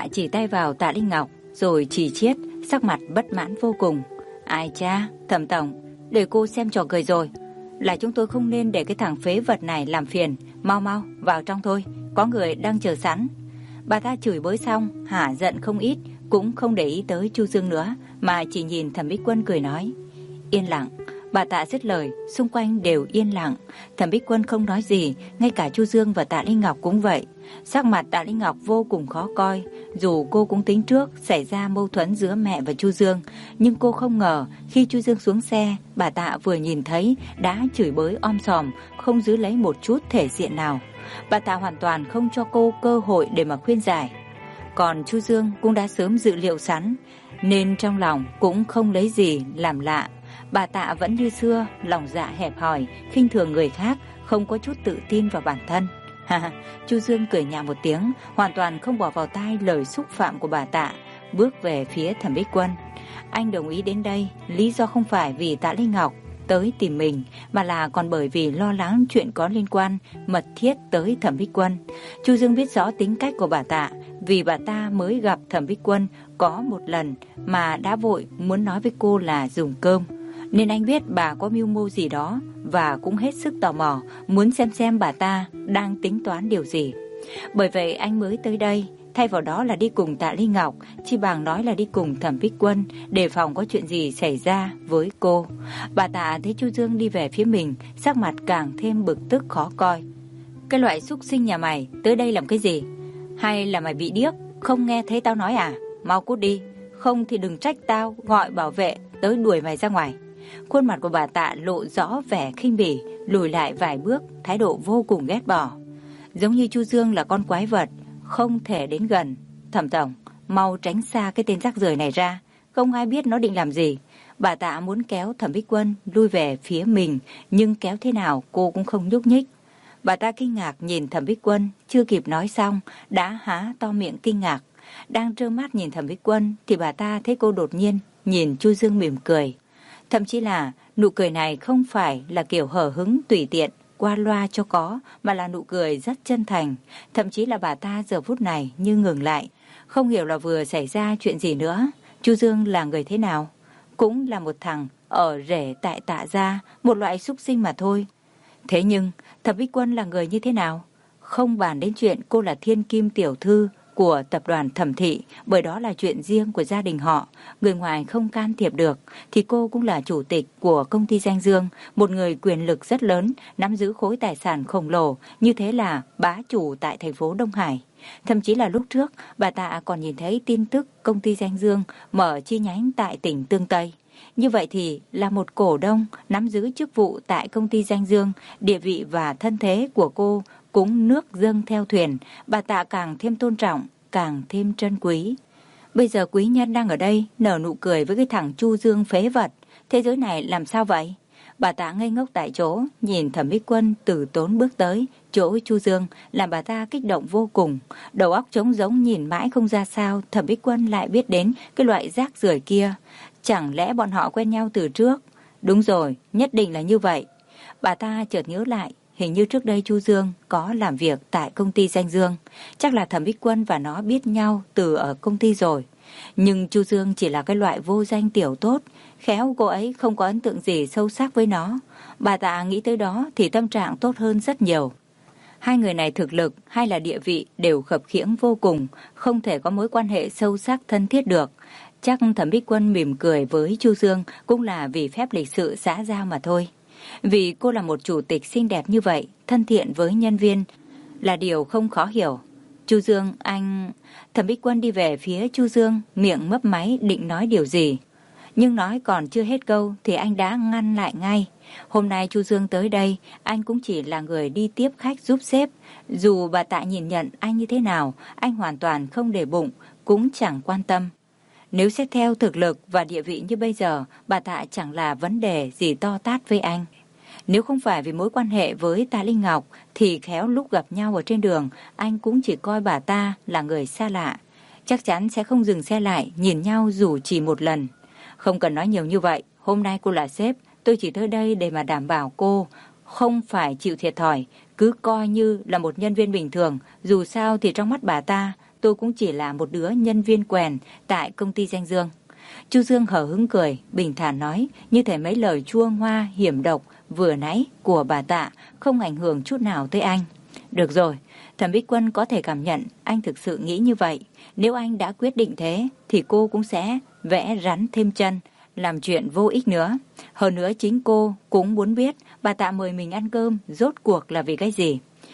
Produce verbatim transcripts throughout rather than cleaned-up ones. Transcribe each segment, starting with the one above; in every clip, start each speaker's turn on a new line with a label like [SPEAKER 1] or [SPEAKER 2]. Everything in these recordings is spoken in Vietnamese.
[SPEAKER 1] chỉ tay vào Tạ Linh Ngọc rồi chỉ chiết, sắc mặt bất mãn vô cùng. Ai cha, Thẩm tổng, để cô xem trò cười rồi. Là chúng tôi không nên để cái thằng phế vật này làm phiền. Mau mau, vào trong thôi, có người đang chờ sẵn. Bà ta chửi bới xong, hả giận không ít, cũng không để ý tới Chu Dương nữa, mà chỉ nhìn Thẩm Bích Quân cười nói. Yên lặng. Bà Tạ dứt lời, xung quanh đều yên lặng. Thẩm Bích Quân không nói gì, ngay cả Chu Dương và Tạ Linh Ngọc cũng vậy. Sắc mặt Tạ Linh Ngọc vô cùng khó coi. Dù cô cũng tính trước xảy ra mâu thuẫn giữa mẹ và Chu Dương, nhưng cô không ngờ khi Chu Dương xuống xe, bà Tạ vừa nhìn thấy đã chửi bới om sòm, không giữ lấy một chút thể diện nào. Bà Tạ hoàn toàn không cho cô cơ hội để mà khuyên giải. Còn Chu Dương cũng đã sớm dự liệu sẵn, nên trong lòng cũng không lấy gì làm lạ. Bà Tạ vẫn như xưa, lòng dạ hẹp hòi, khinh thường người khác, không có chút tự tin vào bản thân. Ha, Chu Dương cười nhạo một tiếng, hoàn toàn không bỏ vào tai lời xúc phạm của bà Tạ, bước về phía Thẩm Bích Quân. Anh đồng ý đến đây, lý do không phải vì Tạ Linh Ngọc tới tìm mình, mà là còn bởi vì lo lắng chuyện có liên quan mật thiết tới Thẩm Bích Quân. Chu Dương biết rõ tính cách của bà Tạ, vì bà ta mới gặp Thẩm Bích Quân có một lần mà đã vội muốn nói với cô là dùng cơm. Nên anh biết bà có mưu mô gì đó và cũng hết sức tò mò muốn xem xem bà ta đang tính toán điều gì. Bởi vậy anh mới tới đây, thay vào đó là đi cùng Tạ Linh Ngọc, chi bằng nói là đi cùng Thẩm Bích Quân, đề phòng có chuyện gì xảy ra với cô. Bà Tạ thấy Chu Dương đi về phía mình, sắc mặt càng thêm bực tức khó coi. Cái loại xúc sinh nhà mày tới đây làm cái gì? Hay là mày bị điếc, không nghe thấy tao nói à? Mau cút đi, không thì đừng trách tao gọi bảo vệ tới đuổi mày ra ngoài. Khuôn mặt của bà Tạ lộ rõ vẻ khinh bỉ, lùi lại vài bước, thái độ vô cùng ghét bỏ. Giống như Chu Dương là con quái vật, không thể đến gần. Thẩm tổng, mau tránh xa cái tên rác rưởi này ra, không ai biết nó định làm gì. Bà Tạ muốn kéo Thẩm Bích Quân lui về phía mình, nhưng kéo thế nào cô cũng không nhúc nhích. Bà ta kinh ngạc nhìn Thẩm Bích Quân, chưa kịp nói xong, đã há to miệng kinh ngạc. Đang trơ mắt nhìn Thẩm Bích Quân, thì bà ta thấy cô đột nhiên nhìn Chu Dương mỉm cười. Thậm chí là nụ cười này không phải là kiểu hở hứng tùy tiện, qua loa cho có, mà là nụ cười rất chân thành. Thậm chí là bà ta giờ phút này như ngừng lại, không hiểu là vừa xảy ra chuyện gì nữa. Chu Dương là người thế nào? Cũng là một thằng ở rể tại Tạ gia, một loại súc sinh mà thôi. Thế nhưng Thẩm Bích Quân là người như thế nào? Không bàn đến chuyện cô là thiên kim tiểu thư của tập đoàn Thẩm thị, bởi đó là chuyện riêng của gia đình họ, người ngoài không can thiệp được, thì cô cũng là chủ tịch của công ty Danh Dương, một người quyền lực rất lớn, nắm giữ khối tài sản khổng lồ, như thế là bá chủ tại thành phố Đông Hải. Thậm chí là lúc trước, bà Tạ còn nhìn thấy tin tức công ty Danh Dương mở chi nhánh tại tỉnh Tương Tây. Như vậy thì là một cổ đông nắm giữ chức vụ tại công ty Danh Dương, địa vị và thân thế của cô cũng nước dâng theo thuyền, bà Tạ càng thêm tôn trọng, càng thêm trân quý. Bây giờ quý nhân đang ở đây nở nụ cười với cái thằng Chu Dương phế vật, thế giới này làm sao vậy? Bà Tạ ngây ngốc tại chỗ, nhìn Thẩm Bích Quân từ tốn bước tới chỗ Chu Dương, làm bà ta kích động vô cùng. Đầu óc trống rỗng nhìn mãi không ra sao Thẩm Bích Quân lại biết đến cái loại rác rưởi kia. Chẳng lẽ bọn họ quen nhau từ trước? Đúng rồi, nhất định là như vậy. Bà ta chợt nhớ lại, hình như trước đây Chu Dương có làm việc tại công ty Danh Dương. Chắc là Thẩm Bích Quân và nó biết nhau từ ở công ty rồi. Nhưng Chu Dương chỉ là cái loại vô danh tiểu tốt, khéo cô ấy không có ấn tượng gì sâu sắc với nó. Bà Tạ nghĩ tới đó thì tâm trạng tốt hơn rất nhiều. Hai người này thực lực hay là địa vị đều khập khiễng vô cùng, không thể có mối quan hệ sâu sắc thân thiết được. Chắc Thẩm Bích Quân mỉm cười với Chu Dương cũng là vì phép lịch sự xã giao mà thôi. Vì cô là một chủ tịch xinh đẹp như vậy, thân thiện với nhân viên là điều không khó hiểu. Chu Dương, anh... Thẩm Bích Quân đi về phía Chu Dương, miệng mấp máy định nói điều gì. Nhưng nói còn chưa hết câu thì anh đã ngăn lại ngay. Hôm nay Chu Dương tới đây, anh cũng chỉ là người đi tiếp khách giúp sếp. Dù bà Tạ nhìn nhận anh như thế nào, anh hoàn toàn không để bụng, cũng chẳng quan tâm. Nếu xét theo thực lực và địa vị như bây giờ, bà Tạ chẳng là vấn đề gì to tát với anh. Nếu không phải vì mối quan hệ với Tạ Linh Ngọc, thì khéo lúc gặp nhau ở trên đường, anh cũng chỉ coi bà ta là người xa lạ. Chắc chắn sẽ không dừng xe lại, nhìn nhau dù chỉ một lần. Không cần nói nhiều như vậy, hôm nay cô là sếp, tôi chỉ tới đây để mà đảm bảo cô không phải chịu thiệt thòi, cứ coi như là một nhân viên bình thường. Dù sao thì trong mắt bà ta, tôi cũng chỉ là một đứa nhân viên quèn tại công ty Danh Dương. Chu Dương hở hứng cười, bình thản nói, như thể mấy lời chua ngoa hiểm độc vừa nãy của bà Tạ không ảnh hưởng chút nào tới anh. Được rồi, Thẩm Bích Quân có thể cảm nhận anh thực sự nghĩ như vậy. Nếu anh đã quyết định thế, thì cô cũng sẽ vẽ rắn thêm chân, làm chuyện vô ích nữa. Hơn nữa chính cô cũng muốn biết bà Tạ mời mình ăn cơm rốt cuộc là vì cái gì.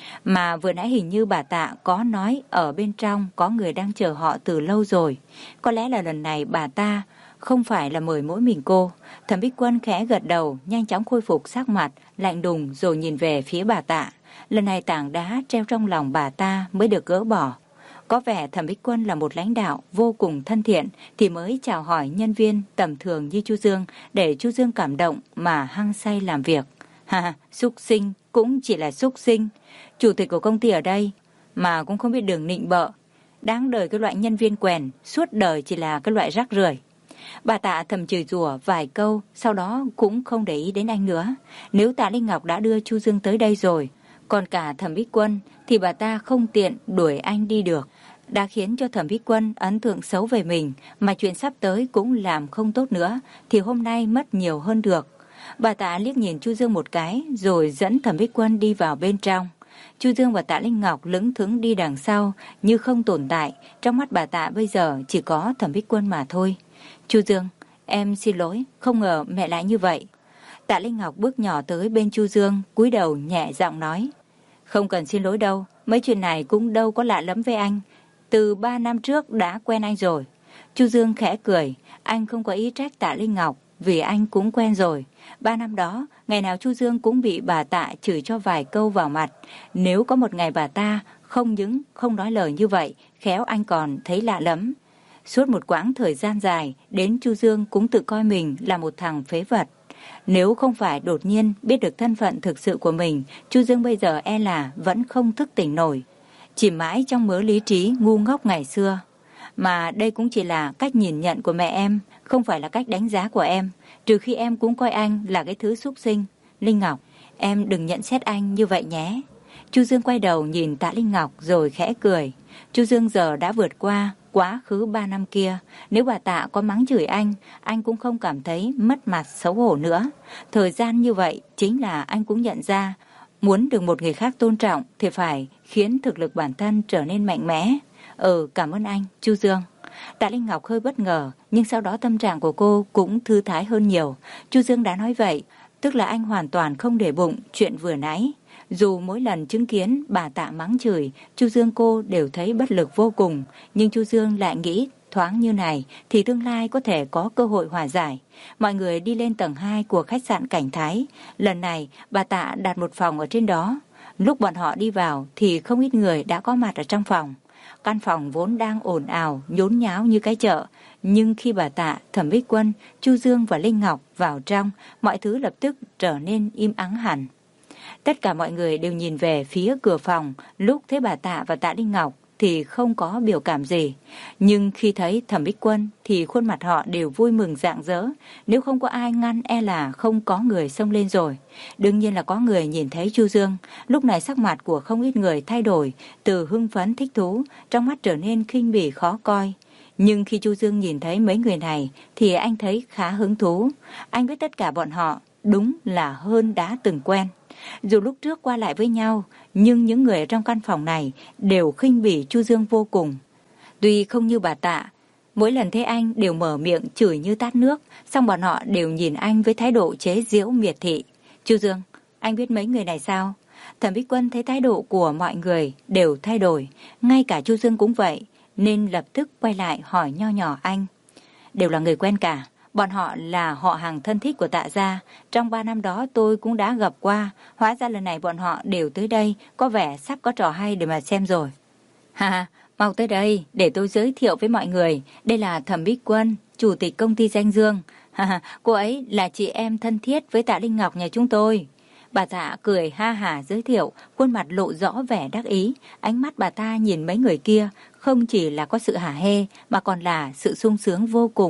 [SPEAKER 1] Mà vừa nãy hình như bà Tạ có nói ở bên trong có người đang chờ họ từ lâu rồi. Có lẽ là lần này bà ta không phải là mời mỗi mình cô. Thẩm Bích Quân khẽ gật đầu, nhanh chóng khôi phục sắc mặt, lạnh đùng rồi nhìn về phía bà Tạ. Lần này tảng đá treo trong lòng bà ta mới được gỡ bỏ. Có vẻ Thẩm Bích Quân là một lãnh đạo vô cùng thân thiện thì mới chào hỏi nhân viên tầm thường như Chu Dương để Chu Dương cảm động mà hăng say làm việc. Ha, xúc sinh cũng chỉ là xúc sinh. Chủ tịch của công ty ở đây mà cũng không biết đường nịnh bợ. Đáng đời cái loại nhân viên quèn, suốt đời chỉ là cái loại rác rưởi. Bà Tạ thầm chửi rủa vài câu, sau đó cũng không để ý đến anh nữa. Nếu Tạ Linh Ngọc đã đưa Chu Dương tới đây rồi, còn cả Thẩm Bích Quân thì bà ta không tiện đuổi anh đi được. Đã khiến cho Thẩm Bích Quân ấn tượng xấu về mình, mà chuyện sắp tới cũng làm không tốt nữa, thì hôm nay mất nhiều hơn được. Bà Tạ liếc nhìn Chu Dương một cái, rồi dẫn Thẩm Bích Quân đi vào bên trong. Chu Dương và Tạ Linh Ngọc lững thững đi đằng sau như không tồn tại. Trong mắt bà Tạ bây giờ chỉ có Thẩm Bích Quân mà thôi. Chu Dương, em xin lỗi, không ngờ mẹ lại như vậy. Tạ Linh Ngọc bước nhỏ tới bên Chu Dương, cúi đầu nhẹ giọng nói. Không cần xin lỗi đâu, mấy chuyện này cũng đâu có lạ lắm với anh. Từ ba năm trước đã quen anh rồi. Chu Dương khẽ cười, anh không có ý trách Tạ Linh Ngọc, vì anh cũng quen rồi. Ba năm đó, ngày nào Chu Dương cũng bị bà Tạ chửi cho vài câu vào mặt. Nếu có một ngày bà ta không những không nói lời như vậy, khéo anh còn thấy lạ lắm. Suốt một quãng thời gian dài, đến Chu Dương cũng tự coi mình là một thằng phế vật. Nếu không phải đột nhiên biết được thân phận thực sự của mình, Chu Dương bây giờ e là vẫn không thức tỉnh nổi. Chỉ mãi trong mớ lý trí ngu ngốc ngày xưa. Mà đây cũng chỉ là cách nhìn nhận của mẹ em, không phải là cách đánh giá của em. Trừ khi em cũng coi anh là cái thứ xúc sinh. Linh Ngọc, em đừng nhận xét anh như vậy nhé. Chu Dương quay đầu nhìn Tạ Linh Ngọc rồi khẽ cười. Chu Dương giờ đã vượt qua quá khứ ba năm kia. Nếu bà Tạ có mắng chửi anh, anh cũng không cảm thấy mất mặt xấu hổ nữa. Thời gian như vậy chính là anh cũng nhận ra, muốn được một người khác tôn trọng thì phải khiến thực lực bản thân trở nên mạnh mẽ. Ừ, cảm ơn anh, Chu Dương. Tạ Linh Ngọc hơi bất ngờ, nhưng sau đó tâm trạng của cô cũng thư thái hơn nhiều. Chu Dương đã nói vậy, tức là anh hoàn toàn không để bụng chuyện vừa nãy. Dù mỗi lần chứng kiến bà Tạ mắng chửi, Chu Dương cô đều thấy bất lực vô cùng, nhưng Chu Dương lại nghĩ thoáng như này thì tương lai có thể có cơ hội hòa giải. Mọi người đi lên tầng hai của khách sạn Cảnh Thái. Lần này bà Tạ đặt một phòng ở trên đó. Lúc bọn họ đi vào thì không ít người đã có mặt ở trong phòng. Căn phòng vốn đang ồn ào, nhốn nháo như cái chợ. Nhưng khi bà Tạ, Thẩm Bích Quân, Chu Dương và Linh Ngọc vào trong, mọi thứ lập tức trở nên im ắng hẳn. Tất cả mọi người đều nhìn về phía cửa phòng. Lúc thấy bà Tạ và Tạ Linh Ngọc thì không có biểu cảm gì. Nhưng khi thấy Thẩm Bích Quân thì khuôn mặt họ đều vui mừng rạng rỡ. Nếu không có ai ngăn e là không có người xông lên rồi. Đương nhiên là có người nhìn thấy Chu Dương. Lúc này sắc mặt của không ít người thay đổi, từ hưng phấn thích thú, trong mắt trở nên khinh bỉ khó coi. Nhưng khi Chu Dương nhìn thấy mấy người này thì anh thấy khá hứng thú. Anh biết tất cả bọn họ đúng là hơn đã từng quen. Dù lúc trước qua lại với nhau, nhưng những người ở trong căn phòng này đều khinh bỉ Chu Dương vô cùng. Tuy không như bà Tạ, mỗi lần thấy anh đều mở miệng chửi như tát nước, song bọn họ đều nhìn anh với thái độ chế giễu miệt thị. Chu Dương, anh biết mấy người này sao? Thẩm Bích Quân thấy thái độ của mọi người đều thay đổi, ngay cả Chu Dương cũng vậy, nên lập tức quay lại hỏi nho nhỏ anh. Đều là người quen cả. Bọn họ là họ hàng thân thích của Tạ gia. Trong ba năm đó tôi cũng đã gặp qua. Hóa ra lần này bọn họ đều tới đây. Có vẻ sắp có trò hay để mà xem rồi. Ha ha, mau tới đây để tôi giới thiệu với mọi người. Đây là Thẩm Bích Quân, chủ tịch công ty Danh Dương. Ha ha, cô ấy là chị em thân thiết với Tạ Linh Ngọc nhà chúng tôi. Bà Tạ cười ha hả giới thiệu, khuôn mặt lộ rõ vẻ đắc ý. Ánh mắt bà ta nhìn mấy người kia không chỉ là có sự hả hê mà còn là sự sung sướng vô cùng.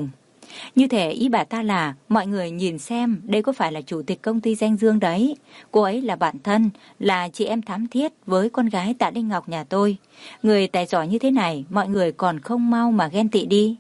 [SPEAKER 1] Như thể ý bà ta là mọi người nhìn xem đây có phải là chủ tịch công ty Danh Dương đấy. Cô ấy là bạn thân, là chị em thắm thiết với con gái Tạ Linh Ngọc nhà tôi. Người tài giỏi như thế này mọi người còn không mau mà ghen tị đi.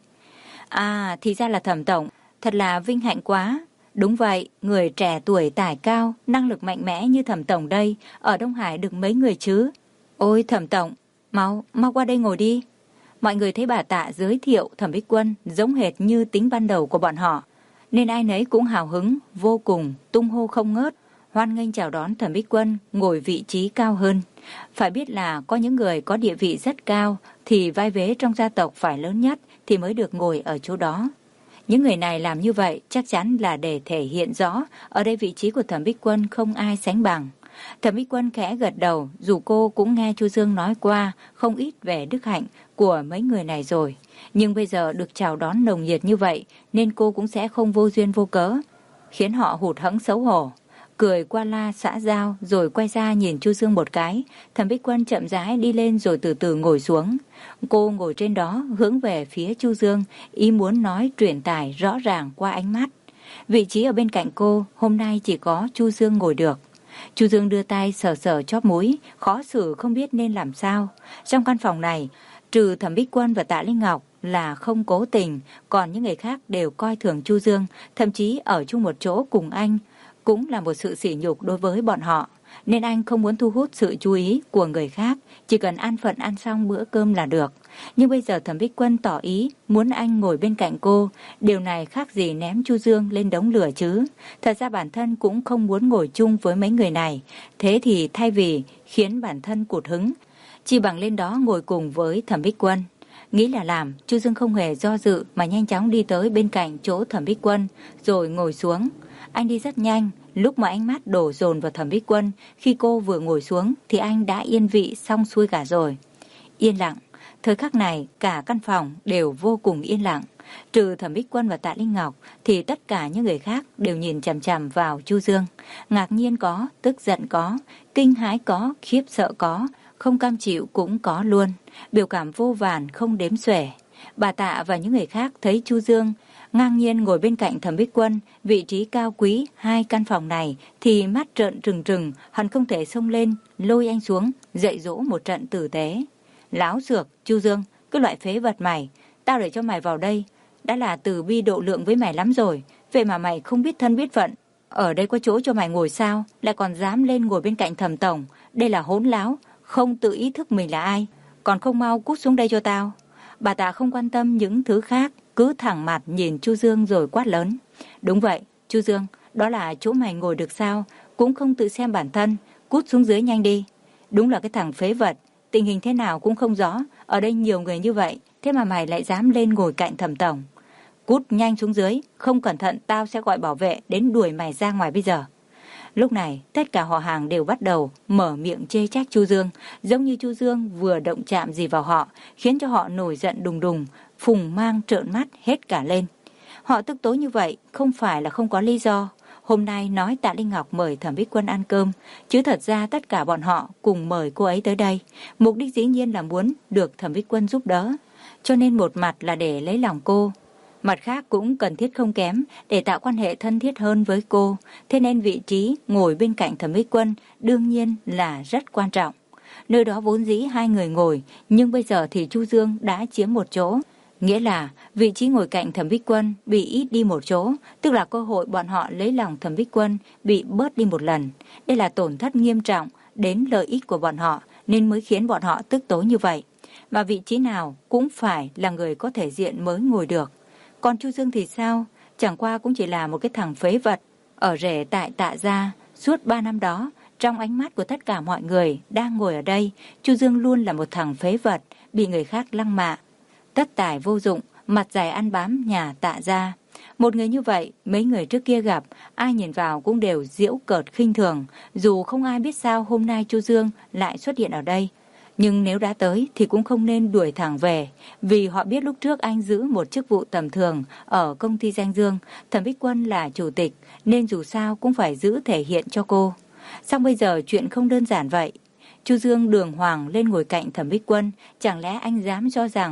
[SPEAKER 1] À thì ra là Thẩm tổng, thật là vinh hạnh quá. Đúng vậy, người trẻ tuổi tài cao, năng lực mạnh mẽ như Thẩm tổng đây, ở Đông Hải được mấy người chứ. Ôi Thẩm tổng, mau, mau qua đây ngồi đi. Mọi người thấy bà Tạ giới thiệu Thẩm Bích Quân giống hệt như tính ban đầu của bọn họ, nên ai nấy cũng hào hứng, vô cùng, tung hô không ngớt, hoan nghênh chào đón Thẩm Bích Quân ngồi vị trí cao hơn. Phải biết là có những người có địa vị rất cao thì vai vế trong gia tộc phải lớn nhất thì mới được ngồi ở chỗ đó. Những người này làm như vậy chắc chắn là để thể hiện rõ ở đây vị trí của Thẩm Bích Quân không ai sánh bằng. Thẩm Bích Quân khẽ gật đầu, dù cô cũng nghe Chu Dương nói qua không ít về đức hạnh của mấy người này rồi. Nhưng bây giờ được chào đón nồng nhiệt như vậy nên cô cũng sẽ không vô duyên vô cớ, khiến họ hụt hẫng xấu hổ. Cười qua la xã giao rồi quay ra nhìn Chu Dương một cái. Thẩm Bích Quân chậm rãi đi lên rồi từ từ ngồi xuống. Cô ngồi trên đó hướng về phía Chu Dương, ý muốn nói truyền tải rõ ràng qua ánh mắt. Vị trí ở bên cạnh cô hôm nay chỉ có Chu Dương ngồi được. Chu Dương đưa tay sờ sờ chóp mũi, khó xử không biết nên làm sao. Trong căn phòng này, trừ Thẩm Bích Quân và Tạ Linh Ngọc là không cố tình, còn những người khác đều coi thường Chu Dương, thậm chí ở chung một chỗ cùng anh cũng là một sự sỉ nhục đối với bọn họ. Nên anh không muốn thu hút sự chú ý của người khác, chỉ cần an phận ăn xong bữa cơm là được. Nhưng bây giờ Thẩm Bích Quân tỏ ý muốn anh ngồi bên cạnh cô, điều này khác gì ném Chu Dương lên đống lửa chứ. Thật ra bản thân cũng không muốn ngồi chung với mấy người này, thế thì thay vì khiến bản thân cụt hứng, chỉ bằng lên đó ngồi cùng với Thẩm Bích Quân. Nghĩ là làm, Chu Dương không hề do dự mà nhanh chóng đi tới bên cạnh chỗ Thẩm Bích Quân rồi ngồi xuống. Anh đi rất nhanh, lúc mà ánh mắt đổ dồn vào Thẩm Bích Quân, khi cô vừa ngồi xuống thì anh đã yên vị xong xuôi cả rồi. Yên lặng, thời khắc này cả căn phòng đều vô cùng yên lặng. Trừ Thẩm Bích Quân và Tạ Linh Ngọc thì tất cả những người khác đều nhìn chằm chằm vào Chu Dương. Ngạc nhiên có, tức giận có, kinh hãi có, khiếp sợ có, không cam chịu cũng có luôn. Biểu cảm vô vàn không đếm xuể. Bà Tạ và những người khác thấy Chu Dương ngang nhiên ngồi bên cạnh Thẩm Bích Quân, vị trí cao quý hai căn phòng này, thì mắt trợn trừng trừng, hẳn không thể xông lên lôi anh xuống, dạy dỗ một trận tử tế. Láo xược, Chu Dương, cái loại phế vật mày, tao để cho mày vào đây đã là từ bi độ lượng với mày lắm rồi, vậy mà mày không biết thân biết phận. Ở đây có chỗ cho mày ngồi sao, lại còn dám lên ngồi bên cạnh Thẩm tổng, đây là hỗn láo, không tự ý thức mình là ai, còn không mau cút xuống đây cho tao. Bà Tạ không quan tâm những thứ khác, cứ thẳng mặt nhìn Chu Dương rồi quát lớn. Đúng vậy, Chu Dương, đó là chỗ mày ngồi được sao, cũng không tự xem bản thân, cút xuống dưới nhanh đi. Đúng là cái thằng phế vật, tình hình thế nào cũng không rõ, ở đây nhiều người như vậy, thế mà mày lại dám lên ngồi cạnh Thẩm tổng. Cút nhanh xuống dưới, không cẩn thận tao sẽ gọi bảo vệ đến đuổi mày ra ngoài bây giờ. Lúc này, tất cả họ hàng đều bắt đầu mở miệng chê trách Chu Dương, giống như Chu Dương vừa động chạm gì vào họ, khiến cho họ nổi giận đùng đùng, phùng mang trợn mắt hết cả lên. Họ tức tối như vậy không phải là không có lý do. Hôm nay nói Tạ Linh Ngọc mời Thẩm Bích Quân ăn cơm, chứ thật ra tất cả bọn họ cùng mời cô ấy tới đây. Mục đích dĩ nhiên là muốn được Thẩm Bích Quân giúp đỡ, cho nên một mặt là để lấy lòng cô, mặt khác cũng cần thiết không kém để tạo quan hệ thân thiết hơn với cô. Thế nên vị trí ngồi bên cạnh Thẩm Bích Quân đương nhiên là rất quan trọng. Nơi đó vốn dĩ hai người ngồi, nhưng bây giờ thì Chu Dương đã chiếm một chỗ. Nghĩa là vị trí ngồi cạnh Thẩm Bích Quân bị ít đi một chỗ, tức là cơ hội bọn họ lấy lòng Thẩm Bích Quân bị bớt đi một lần. Đây là tổn thất nghiêm trọng đến lợi ích của bọn họ nên mới khiến bọn họ tức tối như vậy. Mà vị trí nào cũng phải là người có thể diện mới ngồi được. Còn Chu Dương thì sao? Chẳng qua cũng chỉ là một cái thằng phế vật ở rể tại Tạ gia. Suốt ba năm đó, trong ánh mắt của tất cả mọi người đang ngồi ở đây, Chu Dương luôn là một thằng phế vật bị người khác lăng mạ, tất tài vô dụng, mặt dày ăn bám nhà Tạ gia. Một người như vậy, mấy người trước kia gặp, ai nhìn vào cũng đều giễu cợt khinh thường, dù không ai biết sao hôm nay Chu Dương lại xuất hiện ở đây. Nhưng nếu đã tới thì cũng không nên đuổi thẳng về, vì họ biết lúc trước anh giữ một chức vụ tầm thường ở công ty Danh Dương, Thẩm Bích Quân là chủ tịch, nên dù sao cũng phải giữ thể hiện cho cô. Xong bây giờ chuyện không đơn giản vậy. Chu Dương đường hoàng lên ngồi cạnh Thẩm Bích Quân, chẳng lẽ anh dám cho rằng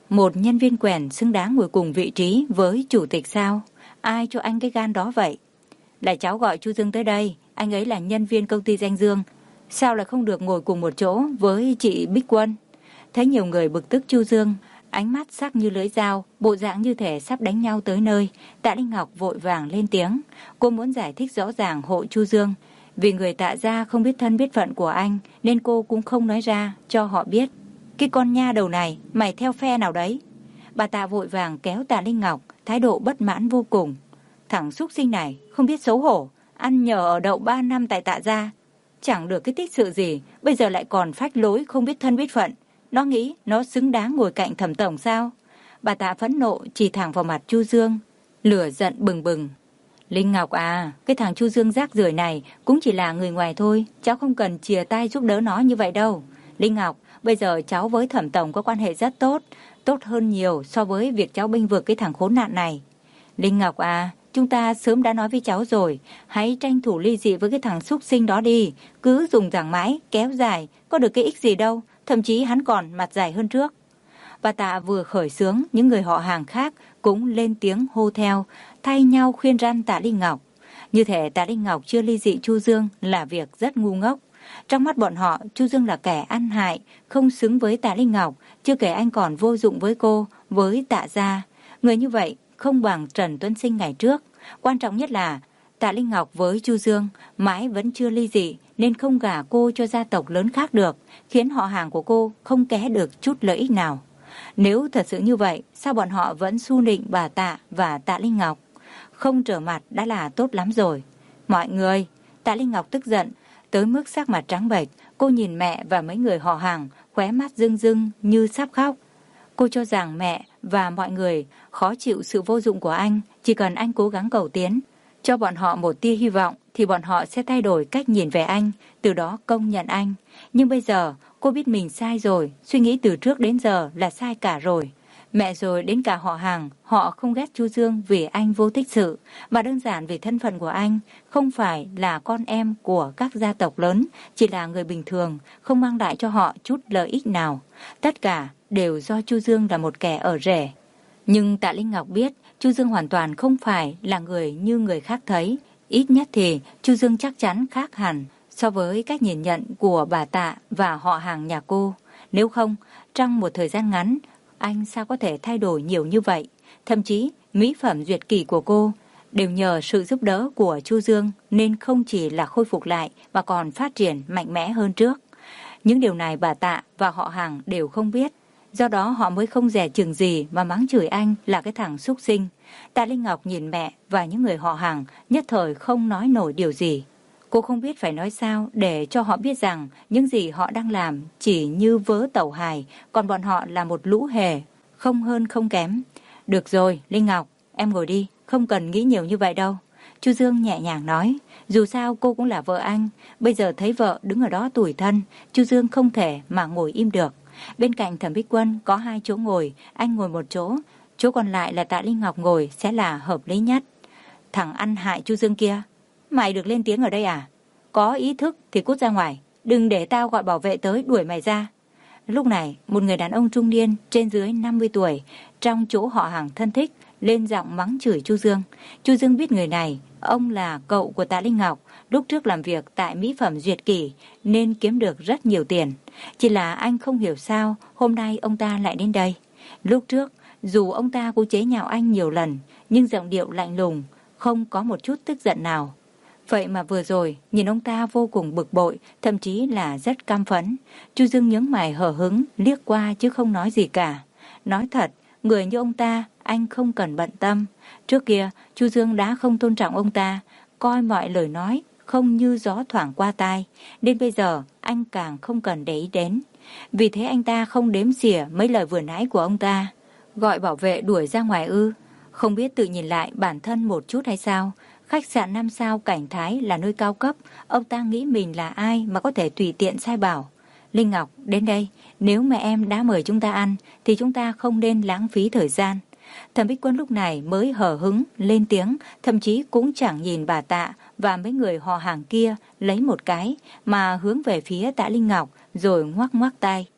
[SPEAKER 1] Một nhân viên quèn xứng đáng ngồi cùng vị trí với chủ tịch sao? Ai cho anh cái gan đó vậy? Là cháu gọi Chu Dương tới đây, anh ấy là nhân viên công ty Danh Dương, sao lại không được ngồi cùng một chỗ với chị Bích Quân? Thấy nhiều người bực tức Chu Dương, ánh mắt sắc như lưỡi dao, bộ dạng như thể sắp đánh nhau tới nơi. Tạ Linh Ngọc vội vàng lên tiếng, cô muốn giải thích rõ ràng hộ Chu Dương. Vì người Tạ gia không biết thân biết phận của anh, nên cô cũng không nói ra cho họ biết. Cái con nha đầu này, mày theo phe nào đấy? Bà Tạ vội vàng kéo Tạ Linh Ngọc, thái độ bất mãn vô cùng. Thằng súc sinh này không biết xấu hổ, ăn nhờ ở đậu ba năm tại Tạ gia, chẳng được cái tích sự gì, bây giờ lại còn phách lối không biết thân biết phận. Nó nghĩ nó xứng đáng ngồi cạnh Thẩm tổng sao? Bà Tạ phẫn nộ chỉ thẳng vào mặt Chu Dương, lửa giận bừng bừng. Linh Ngọc à, cái thằng Chu Dương rác rưởi này cũng chỉ là người ngoài thôi, cháu không cần chìa tay giúp đỡ nó như vậy đâu. Linh Ngọc, bây giờ cháu với Thẩm tổng có quan hệ rất tốt, tốt hơn nhiều so với việc cháu bênh vực cái thằng khốn nạn này. Linh Ngọc à, chúng ta sớm đã nói với cháu rồi, hãy tranh thủ ly dị với cái thằng xúc sinh đó đi, cứ dùng giảng mãi, kéo dài, có được cái ích gì đâu, thậm chí hắn còn mặt dài hơn trước. Bà Tạ vừa khởi xướng, những người họ hàng khác cũng lên tiếng hô theo, thay nhau khuyên răn Tạ Linh Ngọc. Như thể Tạ Linh Ngọc chưa ly dị Chu Dương là việc rất ngu ngốc. Trong mắt bọn họ, Chu Dương là kẻ ăn hại, không xứng với Tạ Linh Ngọc, chưa kể anh còn vô dụng với cô, với Tạ gia. Người như vậy không bằng Trần Tuấn Sinh ngày trước. Quan trọng nhất là Tạ Linh Ngọc với Chu Dương mãi vẫn chưa ly dị nên không gả cô cho gia tộc lớn khác được, khiến họ hàng của cô không ké được chút lợi ích nào. Nếu thật sự như vậy, sao bọn họ vẫn su nịnh bà Tạ và Tạ Linh Ngọc? Không trở mặt đã là tốt lắm rồi. Mọi người, Tạ Linh Ngọc tức giận tới mức sắc mặt trắng bệch, cô nhìn mẹ và mấy người họ hàng, khóe mắt rưng rưng như sắp khóc. Cô cho rằng mẹ và mọi người khó chịu sự vô dụng của anh, chỉ cần anh cố gắng cầu tiến, cho bọn họ một tia hy vọng thì bọn họ sẽ thay đổi cách nhìn về anh, từ đó công nhận anh. Nhưng bây giờ cô biết mình sai rồi, suy nghĩ từ trước đến giờ là sai cả rồi. Mẹ rồi đến cả họ hàng, họ không ghét Chu Dương vì anh vô tích sự, mà đơn giản vì thân phận của anh không phải là con em của các gia tộc lớn, chỉ là người bình thường, không mang lại cho họ chút lợi ích nào. Tất cả đều do Chu Dương là một kẻ ở rể. Nhưng Tạ Linh Ngọc biết Chu Dương hoàn toàn không phải là người như người khác thấy. Ít nhất thì Chu Dương chắc chắn khác hẳn so với cách nhìn nhận của bà Tạ và họ hàng nhà cô. Nếu không, trong một thời gian ngắn, anh sao có thể thay đổi nhiều như vậy? Thậm chí, mỹ phẩm duyệt kỷ của cô đều nhờ sự giúp đỡ của Chu Dương nên không chỉ là khôi phục lại mà còn phát triển mạnh mẽ hơn trước. Những điều này bà Tạ và họ hàng đều không biết. Do đó họ mới không dè chừng gì mà mắng chửi anh là cái thằng xúc sinh. Tạ Linh Ngọc nhìn mẹ và những người họ hàng nhất thời không nói nổi điều gì. Cô không biết phải nói sao để cho họ biết rằng những gì họ đang làm chỉ như vớ tẩu hài, còn bọn họ là một lũ hề, không hơn không kém. Được rồi, Linh Ngọc, em ngồi đi, không cần nghĩ nhiều như vậy đâu. Chu Dương nhẹ nhàng nói, dù sao cô cũng là vợ anh, bây giờ thấy vợ đứng ở đó tủi thân, Chu Dương không thể mà ngồi im được. Bên cạnh Thẩm Bích Quân có hai chỗ ngồi, anh ngồi một chỗ, chỗ còn lại là Tạ Linh Ngọc ngồi sẽ là hợp lý nhất. Thằng ăn hại Chu Dương kia, mày được lên tiếng ở đây à? Có ý thức thì cút ra ngoài, đừng để tao gọi bảo vệ tới đuổi mày ra. Lúc này, một người đàn ông trung niên trên dưới năm mươi tuổi, trong chỗ họ hàng thân thích, lên giọng mắng chửi Chu Dương. Chu Dương biết người này, ông là cậu của Tạ Linh Ngọc, lúc trước làm việc tại mỹ phẩm duyệt kỷ nên kiếm được rất nhiều tiền. Chỉ là anh không hiểu sao hôm nay ông ta lại đến đây. Lúc trước, dù ông ta cũng chế nhạo anh nhiều lần, nhưng giọng điệu lạnh lùng, không có một chút tức giận nào. Vậy mà vừa rồi, nhìn ông ta vô cùng bực bội, thậm chí là rất căm phẫn. Chu Dương nhướng mày hờ hững, liếc qua chứ không nói gì cả. Nói thật, người như ông ta, anh không cần bận tâm. Trước kia, Chu Dương đã không tôn trọng ông ta, coi mọi lời nói không như gió thoảng qua tai, nên bây giờ anh càng không cần để ý đến. Vì thế anh ta không đếm xỉa mấy lời vừa nãy của ông ta. Gọi bảo vệ đuổi ra ngoài ư? Không biết tự nhìn lại bản thân một chút hay sao? Khách sạn năm sao Cảnh Thái là nơi cao cấp, ông ta nghĩ mình là ai mà có thể tùy tiện sai bảo. Linh Ngọc, đến đây, nếu mẹ em đã mời chúng ta ăn thì chúng ta không nên lãng phí thời gian. Thẩm Bích Quân lúc này mới hờ hứng lên tiếng, thậm chí cũng chẳng nhìn bà Tạ và mấy người họ hàng kia lấy một cái mà hướng về phía Tạ Linh Ngọc rồi ngoắc ngoắc tay.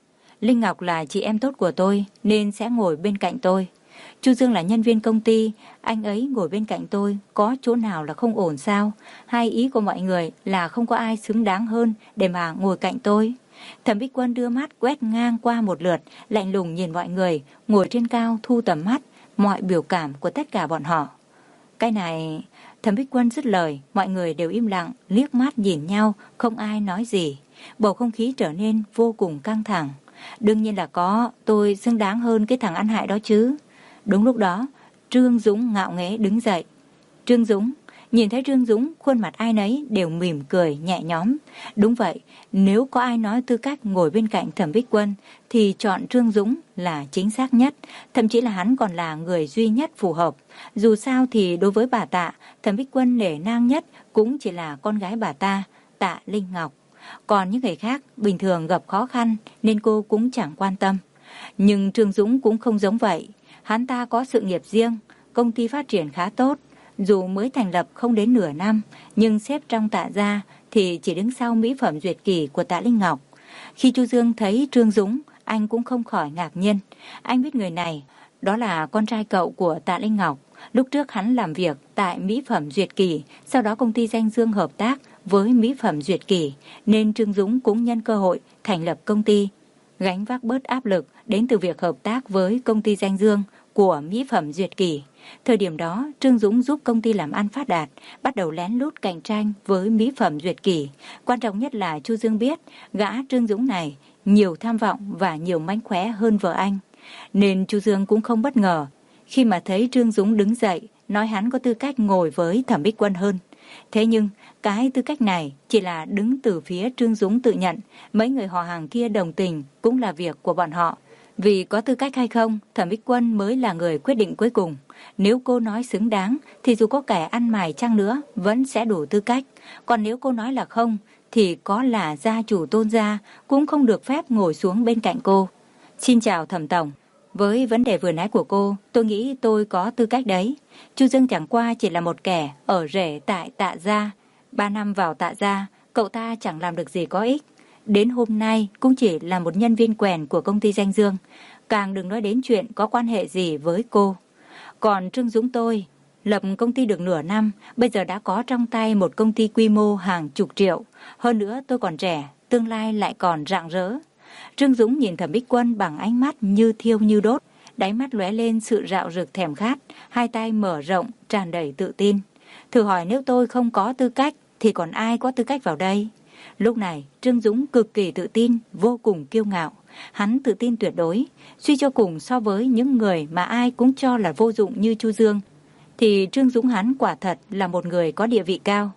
[SPEAKER 1] Linh Ngọc là chị em tốt của tôi nên sẽ ngồi bên cạnh tôi. Chu Dương là nhân viên công ty, anh ấy ngồi bên cạnh tôi, có chỗ nào là không ổn sao? Hay ý của mọi người là không có ai xứng đáng hơn để mà ngồi cạnh tôi? Thẩm Bích Quân đưa mắt quét ngang qua một lượt, lạnh lùng nhìn mọi người, ngồi trên cao thu tầm mắt, mọi biểu cảm của tất cả bọn họ. Cái này... Thẩm Bích Quân dứt lời, mọi người đều im lặng, liếc mắt nhìn nhau, không ai nói gì. Bầu không khí trở nên vô cùng căng thẳng. Đương nhiên là có, tôi xứng đáng hơn cái thằng ăn hại đó chứ. Đúng lúc đó, Trương Dũng ngạo nghễ đứng dậy. Trương Dũng, nhìn thấy Trương Dũng, khuôn mặt ai nấy đều mỉm cười nhẹ nhõm. Đúng vậy, nếu có ai nói tư cách ngồi bên cạnh Thẩm Bích Quân thì chọn Trương Dũng là chính xác nhất, thậm chí là hắn còn là người duy nhất phù hợp. Dù sao thì đối với bà Tạ, Thẩm Bích Quân nể nang nhất cũng chỉ là con gái bà ta, Tạ Linh Ngọc. Còn những người khác bình thường gặp khó khăn nên cô cũng chẳng quan tâm. Nhưng Trương Dũng cũng không giống vậy. Hắn ta có sự nghiệp riêng, công ty phát triển khá tốt. Dù mới thành lập không đến nửa năm, nhưng xếp trong Tạ gia thì chỉ đứng sau mỹ phẩm duyệt kỳ của Tạ Linh Ngọc. Khi Chu Dương thấy Trương Dũng, anh cũng không khỏi ngạc nhiên. Anh biết người này, đó là con trai cậu của Tạ Linh Ngọc. Lúc trước hắn làm việc tại mỹ phẩm duyệt kỳ, sau đó công ty Danh Dương hợp tác với mỹ phẩm duyệt kỳ, nên Trương Dũng cũng nhân cơ hội thành lập công ty, gánh vác bớt áp lực đến từ việc hợp tác với công ty Danh Dương của mỹ phẩm duyệt kỳ. Thời điểm đó, Trương Dũng giúp công ty làm ăn phát đạt, bắt đầu lén lút cạnh tranh với mỹ phẩm duyệt kỳ. Quan trọng nhất là Chu Dương biết, gã Trương Dũng này nhiều tham vọng và nhiều mánh khóe hơn vợ anh. Nên Chu Dương cũng không bất ngờ khi mà thấy Trương Dũng đứng dậy, nói hắn có tư cách ngồi với Thẩm Bích Quân hơn. Thế nhưng, cái tư cách này chỉ là đứng từ phía Trương Dũng tự nhận, mấy người họ hàng kia đồng tình cũng là việc của bọn họ. Vì có tư cách hay không, Thẩm Bích Quân mới là người quyết định cuối cùng. Nếu cô nói xứng đáng, thì dù có kẻ ăn mày chăng nữa, vẫn sẽ đủ tư cách. Còn nếu cô nói là không, thì có là gia chủ Tôn gia cũng không được phép ngồi xuống bên cạnh cô. Xin chào Thẩm Tổng. Với vấn đề vừa nãy của cô, tôi nghĩ tôi có tư cách đấy. Chu Dương chẳng qua chỉ là một kẻ ở rể tại Tạ gia. Ba năm vào Tạ gia, cậu ta chẳng làm được gì có ích. Đến hôm nay cũng chỉ là một nhân viên quèn của công ty Danh Dương. Càng đừng nói đến chuyện có quan hệ gì với cô. Còn Trương Dũng tôi, lập công ty được nửa năm, bây giờ đã có trong tay một công ty quy mô hàng chục triệu. Hơn nữa tôi còn trẻ, tương lai lại còn rạng rỡ. Trương Dũng nhìn Thẩm Bích Quân bằng ánh mắt như thiêu như đốt, đáy mắt lóe lên sự rạo rực thèm khát, hai tay mở rộng, tràn đầy tự tin. Thử hỏi nếu tôi không có tư cách, thì còn ai có tư cách vào đây? Lúc này, Trương Dũng cực kỳ tự tin, vô cùng kiêu ngạo. Hắn tự tin tuyệt đối, suy cho cùng so với những người mà ai cũng cho là vô dụng như Chu Dương, thì Trương Dũng hắn quả thật là một người có địa vị cao.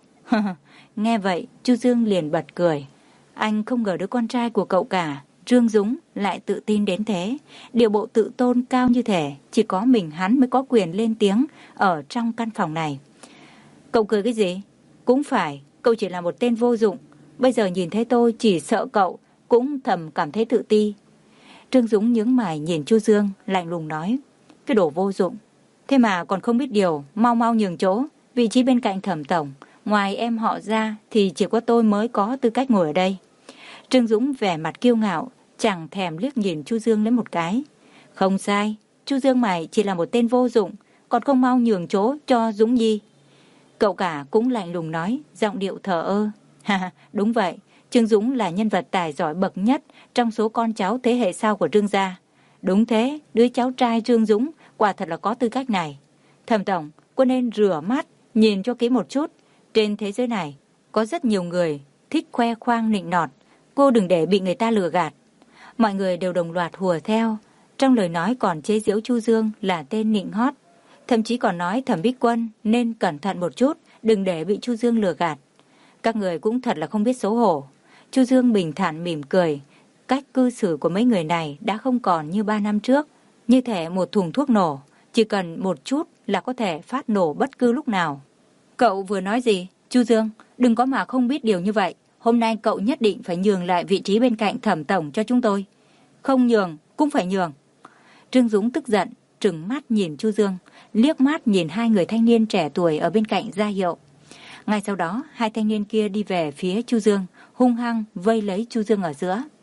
[SPEAKER 1] Nghe vậy, Chu Dương liền bật cười. Anh không ngờ đứa con trai của cậu cả, Trương Dũng, lại tự tin đến thế. Điệu bộ tự tôn cao như thế, chỉ có mình hắn mới có quyền lên tiếng ở trong căn phòng này. Cậu cười cái gì? Cũng phải, cậu chỉ là một tên vô dụng. Bây giờ nhìn thấy tôi chỉ sợ cậu cũng thầm cảm thấy tự ti. Trương Dũng nhướng mày nhìn Chu Dương, lạnh lùng nói. Cái đồ vô dụng. Thế mà còn không biết điều, mau mau nhường chỗ. Vị trí bên cạnh Thẩm Tổng, ngoài em họ ra thì chỉ có tôi mới có tư cách ngồi ở đây. Trương Dũng vẻ mặt kiêu ngạo, chẳng thèm liếc nhìn Chu Dương lấy một cái. Không sai, Chu Dương mày chỉ là một tên vô dụng, còn không mau nhường chỗ cho Dũng Nhi. Cậu cả cũng lạnh lùng nói, giọng điệu thờ ơ. Ha, đúng vậy, Trương Dũng là nhân vật tài giỏi bậc nhất trong số con cháu thế hệ sau của Trương gia. Đúng thế, đứa cháu trai Trương Dũng quả thật là có tư cách này. Thẩm Tổng, cô nên rửa mắt, nhìn cho kỹ một chút. Trên thế giới này, có rất nhiều người thích khoe khoang nịnh nọt. Cô đừng để bị người ta lừa gạt. Mọi người đều đồng loạt hùa theo. Trong lời nói còn chế giễu Chu Dương là tên nịnh hót. Thậm chí còn nói Thẩm Bích Quân nên cẩn thận một chút, đừng để bị Chu Dương lừa gạt. Các người cũng thật là không biết xấu hổ. Chu Dương bình thản mỉm cười. Cách cư xử của mấy người này đã không còn như ba năm trước. Như thể một thùng thuốc nổ, chỉ cần một chút là có thể phát nổ bất cứ lúc nào. Cậu vừa nói gì? Chu Dương, đừng có mà không biết điều như vậy. Hôm nay cậu nhất định phải nhường lại vị trí bên cạnh Thẩm Tổng cho chúng tôi. Không nhường, cũng phải nhường. Trương Dũng tức giận, trừng mắt nhìn Chu Dương, liếc mắt nhìn hai người thanh niên trẻ tuổi ở bên cạnh ra hiệu. Ngay sau đó, hai thanh niên kia đi về phía Chu Dương, hung hăng vây lấy Chu Dương ở giữa.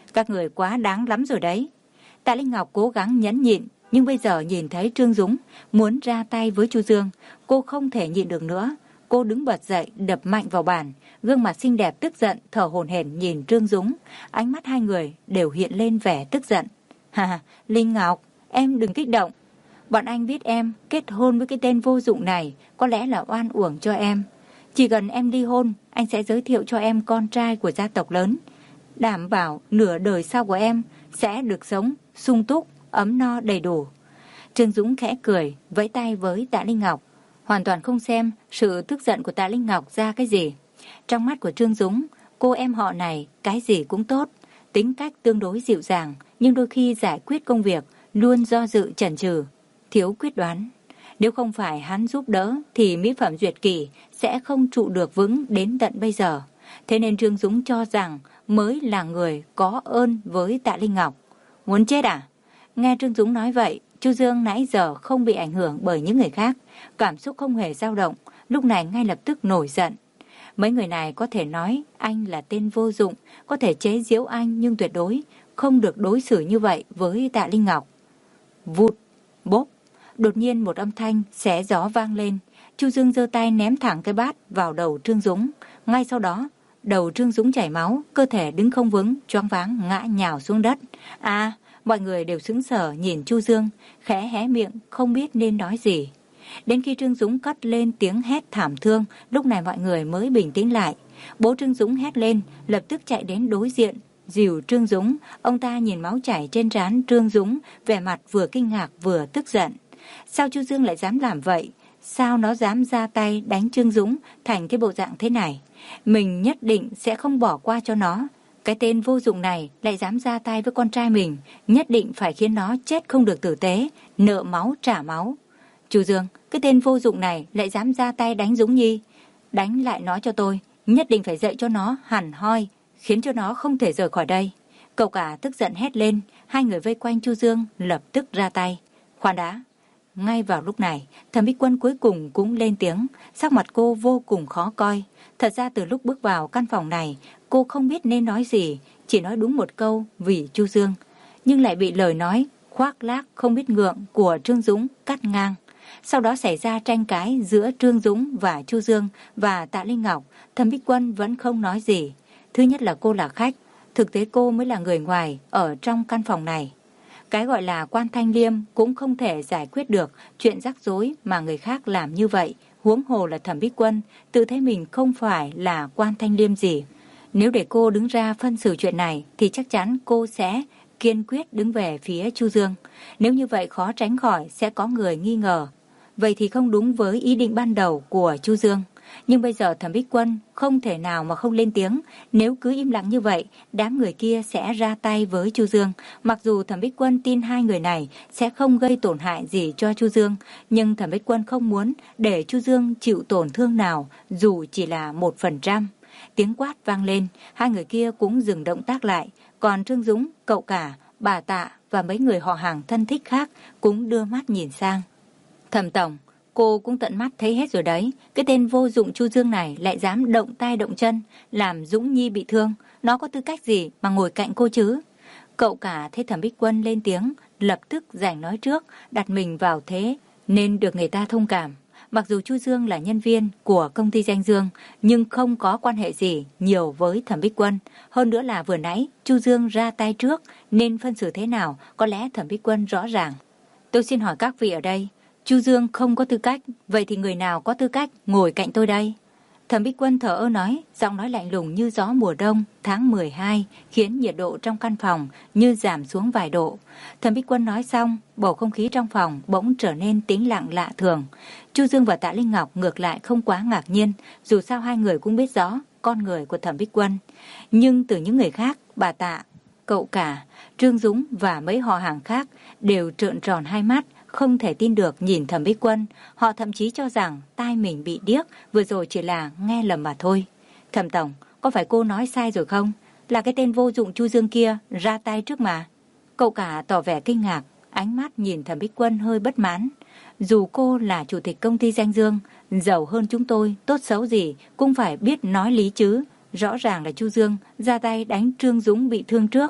[SPEAKER 1] Các người quá đáng lắm rồi đấy. Tạ Linh Ngọc cố gắng nhẫn nhịn, nhưng bây giờ nhìn thấy Trương Dũng muốn ra tay với Chu Dương, cô không thể nhịn được nữa. Cô đứng bật dậy, đập mạnh vào bàn, gương mặt xinh đẹp tức giận, thở hổn hển nhìn Trương Dũng. Ánh mắt hai người đều hiện lên vẻ tức giận. Ha, Linh Ngọc, em đừng kích động. Bọn anh biết em kết hôn với cái tên vô dụng này có lẽ là oan uổng cho em. Chỉ cần em ly hôn, anh sẽ giới thiệu cho em con trai của gia tộc lớn, đảm bảo nửa đời sau của em sẽ được sống sung túc, ấm no đầy đủ. Trương Dũng khẽ cười, vẫy tay với Tạ Linh Ngọc, hoàn toàn không xem sự tức giận của Tạ Linh Ngọc ra cái gì. Trong mắt của Trương Dũng, cô em họ này cái gì cũng tốt, tính cách tương đối dịu dàng, nhưng đôi khi giải quyết công việc luôn do dự chần chừ, thiếu quyết đoán. Nếu không phải hắn giúp đỡ thì mỹ phẩm Duyệt Kỳ sẽ không trụ được vững đến tận bây giờ. Thế nên Trương Dũng cho rằng mới là người có ơn với Tạ Linh Ngọc. Muốn chết à? Nghe Trương Dũng nói vậy, Chu Dương nãy giờ không bị ảnh hưởng bởi những người khác, cảm xúc không hề dao động, lúc này ngay lập tức nổi giận. Mấy người này có thể nói anh là tên vô dụng, có thể chế giễu anh, nhưng tuyệt đối không được đối xử như vậy với Tạ Linh Ngọc. Vụt, bốp, đột nhiên một âm thanh xé gió vang lên. Chu Dương giơ tay ném thẳng cái bát vào đầu Trương Dũng. Ngay sau đó, đầu Trương Dũng chảy máu, cơ thể đứng không vững, choáng váng ngã nhào xuống đất. À, mọi người đều sững sờ nhìn Chu Dương, khẽ hé miệng không biết nên nói gì. Đến khi Trương Dũng cất lên tiếng hét thảm thương, lúc này mọi người mới bình tĩnh lại. Bố Trương Dũng hét lên, lập tức chạy đến đối diện, dìu Trương Dũng. Ông ta nhìn máu chảy trên trán Trương Dũng, vẻ mặt vừa kinh ngạc vừa tức giận. Sao Chu Dương lại dám làm vậy? Sao nó dám ra tay đánh Trương Dũng thành cái bộ dạng thế này? Mình nhất định sẽ không bỏ qua cho nó. Cái tên vô dụng này lại dám ra tay với con trai mình, nhất định phải khiến nó chết không được tử tế, nợ máu trả máu. Chu Dương, cái tên vô dụng này lại dám ra tay đánh Dũng Nhi. Đánh lại nó cho tôi, nhất định phải dạy cho nó hẳn hoi, khiến cho nó không thể rời khỏi đây. Cậu cả tức giận hét lên, hai người vây quanh Chu Dương lập tức ra tay. Khoan đã. Ngay vào lúc này, Thẩm Bích Quân cuối cùng cũng lên tiếng, sắc mặt cô vô cùng khó coi. Thật ra từ lúc bước vào căn phòng này, cô không biết nên nói gì, chỉ nói đúng một câu vì Chu Dương, nhưng lại bị lời nói khoác lác không biết ngượng của Trương Dũng cắt ngang. Sau đó xảy ra tranh cãi giữa Trương Dũng và Chu Dương và Tạ Linh Ngọc. Thẩm Bích Quân vẫn không nói gì. Thứ nhất là cô là khách, thực tế cô mới là người ngoài ở trong căn phòng này. Cái gọi là Quan Thanh Liêm cũng không thể giải quyết được chuyện rắc rối mà người khác làm như vậy, huống hồ là Thẩm Bích Quân tự thấy mình không phải là Quan Thanh Liêm gì. Nếu để cô đứng ra phân xử chuyện này thì chắc chắn cô sẽ kiên quyết đứng về phía Chu Dương. Nếu như vậy khó tránh khỏi sẽ có người nghi ngờ. Vậy thì không đúng với ý định ban đầu của Chu Dương. Nhưng bây giờ Thẩm Bích Quân không thể nào mà không lên tiếng. Nếu cứ im lặng như vậy, đám người kia sẽ ra tay với Chu Dương. Mặc dù Thẩm Bích Quân tin hai người này sẽ không gây tổn hại gì cho Chu Dương, nhưng Thẩm Bích Quân không muốn để Chu Dương chịu tổn thương nào, dù chỉ là một phần trăm. Tiếng quát vang lên, hai người kia cũng dừng động tác lại. Còn Trương Dũng, cậu cả, bà Tạ và mấy người họ hàng thân thích khác cũng đưa mắt nhìn sang. Thẩm tổng, cô cũng tận mắt thấy hết rồi đấy. Cái tên vô dụng Chu Dương này lại dám động tay động chân, làm Dũng Nhi bị thương. Nó có tư cách gì mà ngồi cạnh cô chứ? Cậu cả thấy Thẩm Bích Quân lên tiếng, lập tức giành nói trước, đặt mình vào thế nên được người ta thông cảm. Mặc dù Chu Dương là nhân viên của công ty Danh Dương, nhưng không có quan hệ gì nhiều với Thẩm Bích Quân. Hơn nữa là vừa nãy Chu Dương ra tay trước, nên phân xử thế nào có lẽ Thẩm Bích Quân rõ ràng. Tôi xin hỏi các vị ở đây, Chu Dương không có tư cách, vậy thì người nào có tư cách ngồi cạnh tôi đây? Thẩm Bích Quân thở ơ nói, giọng nói lạnh lùng như gió mùa đông tháng mười hai, khiến nhiệt độ trong căn phòng như giảm xuống vài độ. Thẩm Bích Quân nói xong, bầu không khí trong phòng bỗng trở nên tĩnh lặng lạ thường. Chu Dương và Tạ Linh Ngọc ngược lại không quá ngạc nhiên, dù sao hai người cũng biết rõ con người của Thẩm Bích Quân. Nhưng từ những người khác, bà Tạ, cậu cả, Trương Dũng và mấy họ hàng khác đều trợn tròn hai mắt, không thể tin được nhìn Thẩm Bích Quân. Họ thậm chí cho rằng tai mình bị điếc, vừa rồi chỉ là nghe lầm mà thôi. Thẩm tổng, có phải cô nói sai rồi không? Là cái tên vô dụng Chu Dương kia ra tay trước mà. Cậu cả tỏ vẻ kinh ngạc, ánh mắt nhìn Thẩm Bích Quân hơi bất mãn. Dù cô là chủ tịch công ty Danh Dương, giàu hơn chúng tôi, tốt xấu gì cũng phải biết nói lý chứ. Rõ ràng là Chu Dương ra tay đánh Trương Dũng bị thương trước.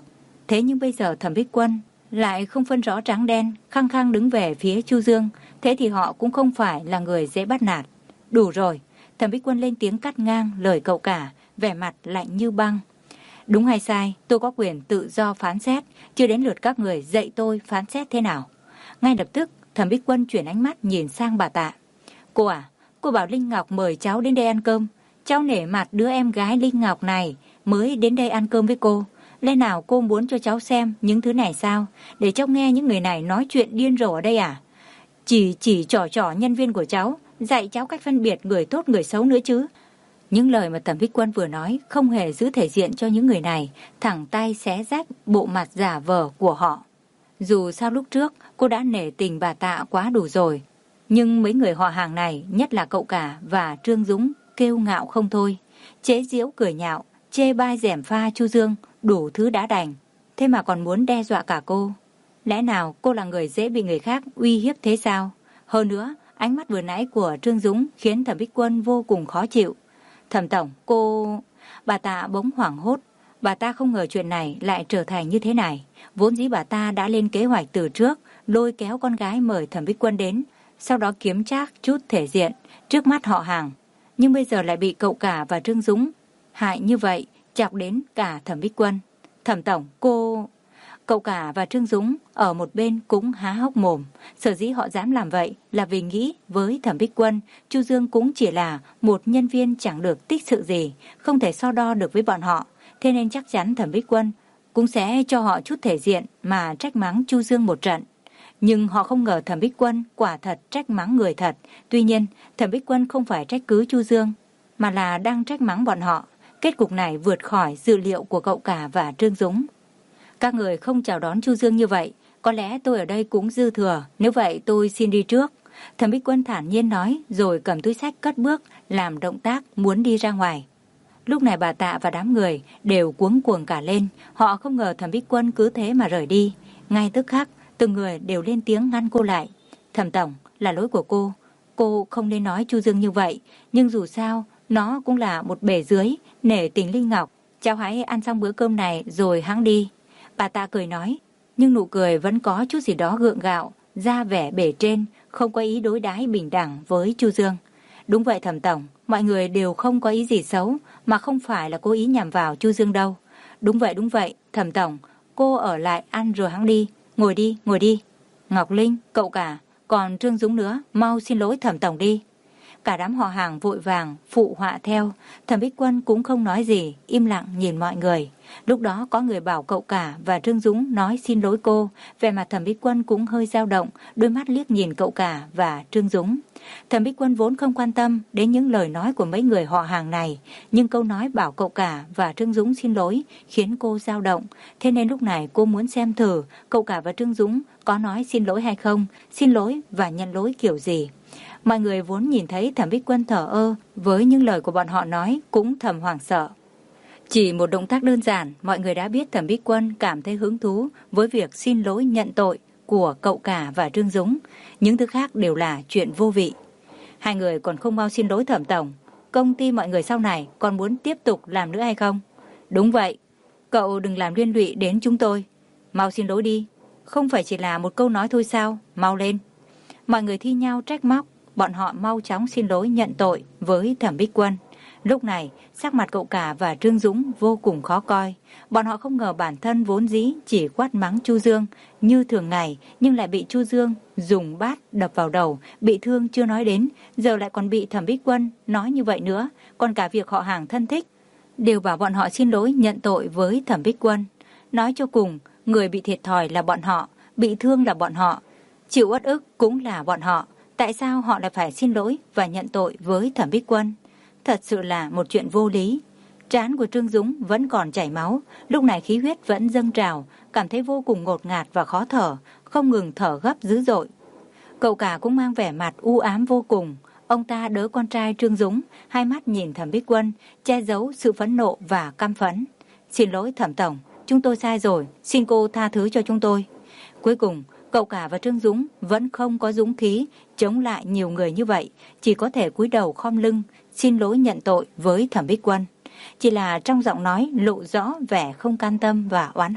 [SPEAKER 1] Thế nhưng bây giờ Thẩm Bích Quân lại không phân rõ trắng đen, khăng khăng đứng về phía Chu Dương. Thế thì họ cũng không phải là người dễ bắt nạt. Đủ rồi. Thẩm Bích Quân lên tiếng cắt ngang lời cậu cả, vẻ mặt lạnh như băng. Đúng hay sai, tôi có quyền tự do phán xét, chưa đến lượt các người dạy tôi phán xét thế nào. Ngay lập tức, Thẩm Bích Quân chuyển ánh mắt nhìn sang bà Tạ. Cô à, cô bảo Linh Ngọc mời cháu đến đây ăn cơm. Cháu nể mặt đứa em gái Linh Ngọc này mới đến đây ăn cơm với cô. Lẽ nào cô muốn cho cháu xem những thứ này sao? Để cháu nghe những người này nói chuyện điên rồ ở đây à? Chỉ chỉ trò trò nhân viên của cháu, dạy cháu cách phân biệt người tốt người xấu nữa chứ. Những lời mà Thẩm Bích Quân vừa nói không hề giữ thể diện cho những người này, thẳng tay xé rách bộ mặt giả vờ của họ. Dù sao lúc trước cô đã nể tình bà Tạ quá đủ rồi, nhưng mấy người họ hàng này, nhất là cậu cả và Trương Dũng, kêu ngạo không thôi. Chế giễu cười nhạo, chê bai gièm pha Chu Dương, đủ thứ đã đành. Thế mà còn muốn đe dọa cả cô. Lẽ nào cô là người dễ bị người khác uy hiếp thế sao? Hơn nữa, ánh mắt vừa nãy của Trương Dũng khiến Thẩm Bích Quân vô cùng khó chịu. Thẩm tổng, cô... Bà ta bỗng hoảng hốt. Bà ta không ngờ chuyện này lại trở thành như thế này. Vốn dĩ bà ta đã lên kế hoạch từ trước, lôi kéo con gái mời Thẩm Bích Quân đến, sau đó kiếm trác chút thể diện trước mắt họ hàng. Nhưng bây giờ lại bị cậu cả và Trương Dũng hại như vậy, chọc đến cả Thẩm Bích Quân. Thẩm tổng, cô... Cậu cả và Trương Dũng ở một bên cũng há hốc mồm. Sở dĩ họ dám làm vậy là vì nghĩ với Thẩm Bích Quân, Chu Dương cũng chỉ là một nhân viên chẳng được tích sự gì, không thể so đo được với bọn họ. Thế nên chắc chắn Thẩm Bích Quân cũng sẽ cho họ chút thể diện mà trách mắng Chu Dương một trận. Nhưng họ không ngờ Thẩm Bích Quân quả thật trách mắng người thật. Tuy nhiên, Thẩm Bích Quân không phải trách cứ Chu Dương, mà là đang trách mắng bọn họ. Kết cục này vượt khỏi dự liệu của cậu cả và Trương Dũng. Các người không chào đón Chu Dương như vậy, có lẽ tôi ở đây cũng dư thừa, nếu vậy tôi xin đi trước. Thẩm Bích Quân thản nhiên nói, rồi cầm túi xách cất bước, làm động tác muốn đi ra ngoài. Lúc này bà Tạ và đám người đều cuống cuồng cả lên, họ không ngờ Thẩm Bích Quân cứ thế mà rời đi. Ngay tức khắc, từng người đều lên tiếng ngăn cô lại. Thẩm tổng, là lỗi của cô, cô không nên nói Chu Dương như vậy, nhưng dù sao, nó cũng là một bể dưới, nể tình Linh Ngọc. Cháu hãy ăn xong bữa cơm này rồi hẵng đi. Bà ta cười nói, nhưng nụ cười vẫn có chút gì đó gượng gạo, ra vẻ bề trên, không có ý đối đãi bình đẳng với Chu Dương. Đúng vậy Thẩm tổng, mọi người đều không có ý gì xấu, mà không phải là cố ý nhằm vào Chu Dương đâu. Đúng vậy, đúng vậy, Thẩm tổng, cô ở lại ăn rồi hẵng đi, ngồi đi, ngồi đi. Ngọc Linh, cậu cả, còn Trương Dũng nữa, mau xin lỗi Thẩm tổng đi. Cả đám họ hàng vội vàng phụ họa theo. Thẩm Bích Quân cũng không nói gì, im lặng nhìn mọi người. Lúc đó có người bảo cậu cả và Trương Dũng nói xin lỗi cô. Vẻ mặt Thẩm Bích Quân cũng hơi dao động, đôi mắt liếc nhìn cậu cả và Trương Dũng. Thẩm Bích Quân vốn không quan tâm đến những lời nói của mấy người họ hàng này, nhưng câu nói bảo cậu cả và Trương Dũng xin lỗi khiến cô dao động. Thế nên lúc này cô muốn xem thử cậu cả và Trương Dũng có nói xin lỗi hay không, xin lỗi và nhận lỗi kiểu gì. Mọi người vốn nhìn thấy Thẩm Bích Quân thờ ơ với những lời của bọn họ nói cũng thầm hoảng sợ. Chỉ một động tác đơn giản, mọi người đã biết Thẩm Bích Quân cảm thấy hứng thú với việc xin lỗi nhận tội của cậu cả và Trương Dũng. Những thứ khác đều là chuyện vô vị. Hai người còn không mau xin lỗi Thẩm tổng, công ty mọi người sau này còn muốn tiếp tục làm nữa hay không? Đúng vậy, cậu đừng làm liên lụy đến chúng tôi. Mau xin lỗi đi, không phải chỉ là một câu nói thôi sao, mau lên. Mọi người thi nhau trách móc, bọn họ mau chóng xin lỗi nhận tội với Thẩm Bích Quân. Lúc này, sắc mặt cậu cả và Trương Dũng vô cùng khó coi. Bọn họ không ngờ bản thân vốn dĩ chỉ quát mắng Chu Dương như thường ngày, nhưng lại bị Chu Dương dùng bát đập vào đầu, bị thương chưa nói đến, giờ lại còn bị Thẩm Bích Quân nói như vậy nữa. Còn cả việc họ hàng thân thích đều bảo bọn họ xin lỗi nhận tội với Thẩm Bích Quân. Nói cho cùng, người bị thiệt thòi là bọn họ, bị thương là bọn họ, chịu uất ức cũng là bọn họ. Tại sao họ lại phải xin lỗi và nhận tội với Thẩm Bích Quân? Thật sự là một chuyện vô lý. Trán của Trương Dũng vẫn còn chảy máu, lúc này khí huyết vẫn dâng trào, cảm thấy vô cùng ngột ngạt và khó thở, không ngừng thở gấp dữ dội. Cậu cả cũng mang vẻ mặt u ám vô cùng. Ông ta đỡ con trai Trương Dũng, hai mắt nhìn Thẩm Bích Quân, che giấu sự phẫn nộ và căm phẫn. Xin lỗi Thẩm tổng, chúng tôi sai rồi, xin cô tha thứ cho chúng tôi. Cuối cùng, cậu cả và Trương Dũng vẫn không có dũng khí chống lại nhiều người như vậy, chỉ có thể cúi đầu khom lưng, xin lỗi nhận tội với Thẩm Bích Quân. Chỉ là trong giọng nói lộ rõ vẻ không can tâm và oán hận.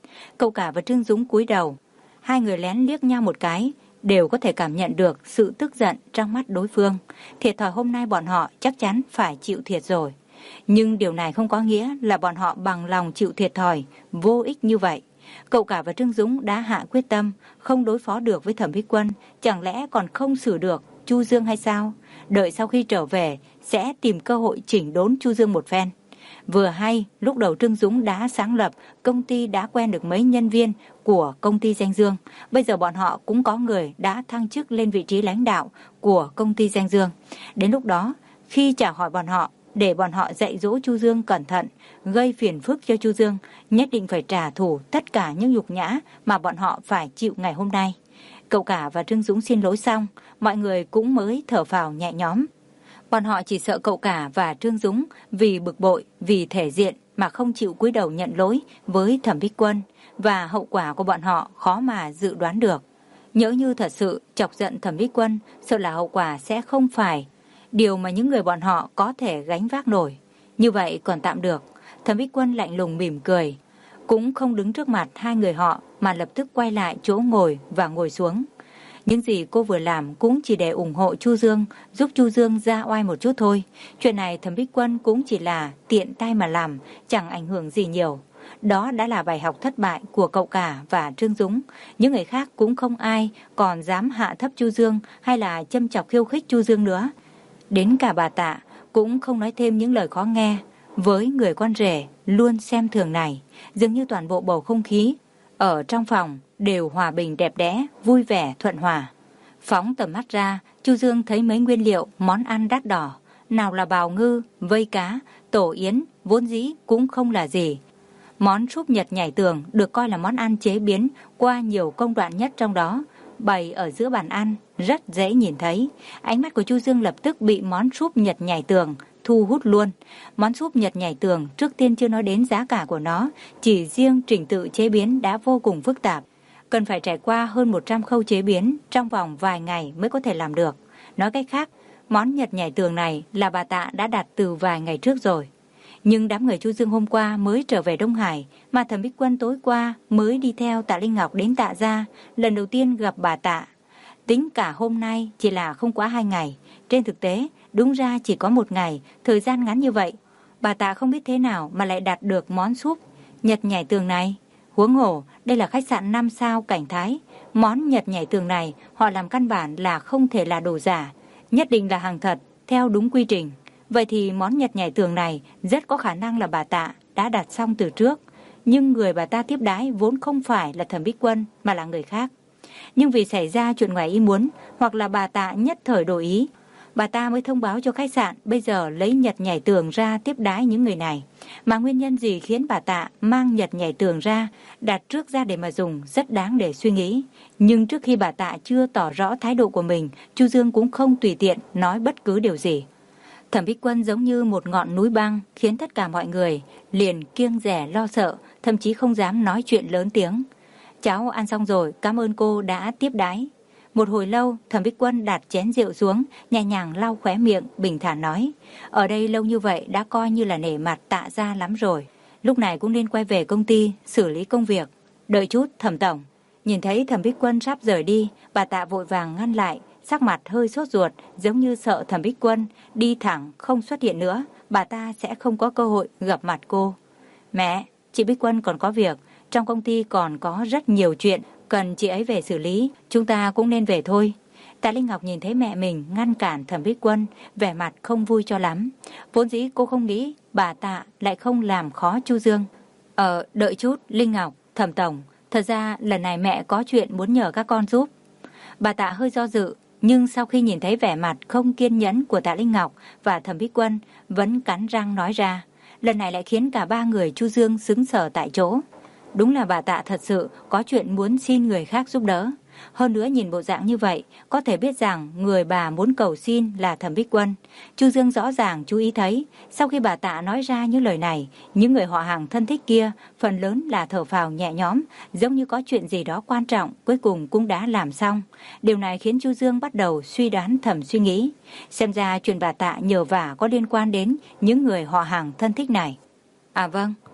[SPEAKER 1] Cậu Cả và Trương Dũng cúi đầu. Hai người lén liếc nhau một cái, đều có thể cảm nhận được sự tức giận trong mắt đối phương. Thiệt thòi hôm nay bọn họ chắc chắn phải chịu thiệt rồi. Nhưng điều này không có nghĩa là bọn họ bằng lòng chịu thiệt thòi vô ích như vậy. Cậu Cả và Trương Dũng đã hạ quyết tâm không đối phó được với Thẩm Bích Quân, chẳng lẽ còn không xử được Chu Dương hay sao? Đợi sau khi trở về sẽ tìm cơ hội chỉnh đốn Chu Dương một phen. Vừa hay lúc đầu Trương Dũng đã sáng lập công ty, đã quen được mấy nhân viên của công ty Danh Dương. Bây giờ bọn họ cũng có người đã thăng chức lên vị trí lãnh đạo của công ty Danh Dương. Đến lúc đó khi chào hỏi bọn họ, để bọn họ dạy dỗ Chu Dương cẩn thận, gây phiền phức cho Chu Dương, nhất định phải trả thù tất cả những nhục nhã mà bọn họ phải chịu ngày hôm nay. Cậu Cả và Trương Dũng xin lỗi xong, mọi người cũng mới thở phào nhẹ nhõm. Bọn họ chỉ sợ Cậu Cả và Trương Dũng vì bực bội, vì thể diện mà không chịu cúi đầu nhận lỗi với Thẩm Bích Quân, và hậu quả của bọn họ khó mà dự đoán được. Nhỡ như thật sự chọc giận Thẩm Bích Quân, sợ là hậu quả sẽ không phải điều mà những người bọn họ có thể gánh vác nổi. Như vậy còn tạm được. Thẩm Bích Quân lạnh lùng mỉm cười, cũng không đứng trước mặt hai người họ mà lập tức quay lại chỗ ngồi và ngồi xuống. Những gì cô vừa làm cũng chỉ để ủng hộ Chu Dương, giúp Chu Dương ra oai một chút thôi. Chuyện này Thẩm Bích Quân cũng chỉ là tiện tay mà làm, chẳng ảnh hưởng gì nhiều. Đó đã là bài học thất bại của Cậu Cả và Trương Dũng. Những người khác cũng không ai còn dám hạ thấp Chu Dương hay là châm chọc khiêu khích Chu Dương nữa. Đến cả bà Tạ cũng không nói thêm những lời khó nghe với người con rể luôn xem thường này. Dường như toàn bộ bầu không khí ở trong phòng đều hòa bình đẹp đẽ, vui vẻ thuận hòa. Phóng tầm mắt ra, Chu Dương thấy mấy nguyên liệu món ăn đắt đỏ, nào là bào ngư, vây cá, tổ yến, vốn dĩ cũng không là gì. Món súp Nhật nhảy tường được coi là món ăn chế biến qua nhiều công đoạn nhất trong đó, bày ở giữa bàn ăn rất dễ nhìn thấy. Ánh mắt của Chu Dương lập tức bị món súp Nhật nhảy tường thu hút luôn. Món súp Nhật nhảy tường trước tiên chưa nói đến giá cả của nó, chỉ riêng trình tự chế biến đã vô cùng phức tạp, cần phải trải qua hơn một trăm khâu chế biến trong vòng vài ngày mới có thể làm được. Nói cách khác, món Nhật nhảy tường này là bà Tạ đã đặt từ vài ngày trước rồi. Nhưng đám người Chu Dương hôm qua mới trở về Đông Hải, mà Thẩm Bích Quân tối qua mới đi theo Tạ Linh Ngọc đến Tạ gia, lần đầu tiên gặp bà Tạ. Tính cả hôm nay chỉ là không quá hai ngày, trên thực tế đúng ra chỉ có một ngày, thời gian ngắn như vậy. Bà Tạ không biết thế nào mà lại đặt được món súp Nhật nhảy tường này. Huống hồ, đây là khách sạn năm sao Cảnh Thái. Món Nhật nhảy tường này họ làm căn bản là không thể là đồ giả, nhất định là hàng thật, theo đúng quy trình. Vậy thì món Nhật nhảy tường này rất có khả năng là bà Tạ đã đặt xong từ trước. Nhưng người bà ta tiếp đái vốn không phải là Thẩm Bích Quân mà là người khác. Nhưng vì xảy ra chuyện ngoài ý muốn, hoặc là bà Tạ nhất thời đổi ý, bà ta mới thông báo cho khách sạn bây giờ lấy Nhật nhảy tường ra tiếp đái những người này. Mà nguyên nhân gì khiến bà Tạ mang Nhật nhảy tường ra, đặt trước ra để mà dùng rất đáng để suy nghĩ. Nhưng trước khi bà Tạ chưa tỏ rõ thái độ của mình, Chu Dương cũng không tùy tiện nói bất cứ điều gì. Thẩm Bích Quân giống như một ngọn núi băng, khiến tất cả mọi người liền kiêng dè lo sợ, thậm chí không dám nói chuyện lớn tiếng. Cháu ăn xong rồi, cảm ơn cô đã tiếp đái. Một hồi lâu, Thẩm Bích Quân đặt chén rượu xuống, nhẹ nhàng lau khóe miệng, bình thản nói: ở đây lâu như vậy đã coi như là nể mặt Tạ gia lắm rồi. Lúc này cũng nên quay về công ty, xử lý công việc. Đợi chút, Thẩm tổng. Nhìn thấy Thẩm Bích Quân sắp rời đi, bà Tạ vội vàng ngăn lại, sắc mặt hơi sốt ruột, giống như sợ Thẩm Bích Quân đi thẳng không xuất hiện nữa, bà ta sẽ không có cơ hội gặp mặt cô. Mẹ, chị Bích Quân còn có việc, trong công ty còn có rất nhiều chuyện cần chị ấy về xử lý, chúng ta cũng nên về thôi. Tạ Linh Ngọc nhìn thấy mẹ mình ngăn cản Thẩm Bích Quân, vẻ mặt không vui cho lắm. Vốn dĩ cô không nghĩ bà Tạ lại không làm khó Chu Dương. Ờ, đợi chút, Linh Ngọc, Thẩm tổng, thật ra lần này mẹ có chuyện muốn nhờ các con giúp. Bà Tạ hơi do dự, nhưng sau khi nhìn thấy vẻ mặt không kiên nhẫn của Tạ Linh Ngọc và Thẩm Bích Quân, vẫn cắn răng nói ra. Lần này lại khiến cả ba người Chu Dương sững sờ tại chỗ. Đúng là bà Tạ thật sự có chuyện muốn xin người khác giúp đỡ. Hơn nữa nhìn bộ dạng như vậy, có thể biết rằng người bà muốn cầu xin là Thẩm Bích Quân. Chu Dương rõ ràng chú ý thấy, sau khi bà Tạ nói ra những lời này, những người họ hàng thân thích kia phần lớn là thở phào nhẹ nhõm, giống như có chuyện gì đó quan trọng cuối cùng cũng đã làm xong. Điều này khiến Chu Dương bắt đầu suy đoán thầm suy nghĩ, xem ra chuyện bà Tạ nhờ vả có liên quan đến những người họ hàng thân thích này. À vâng,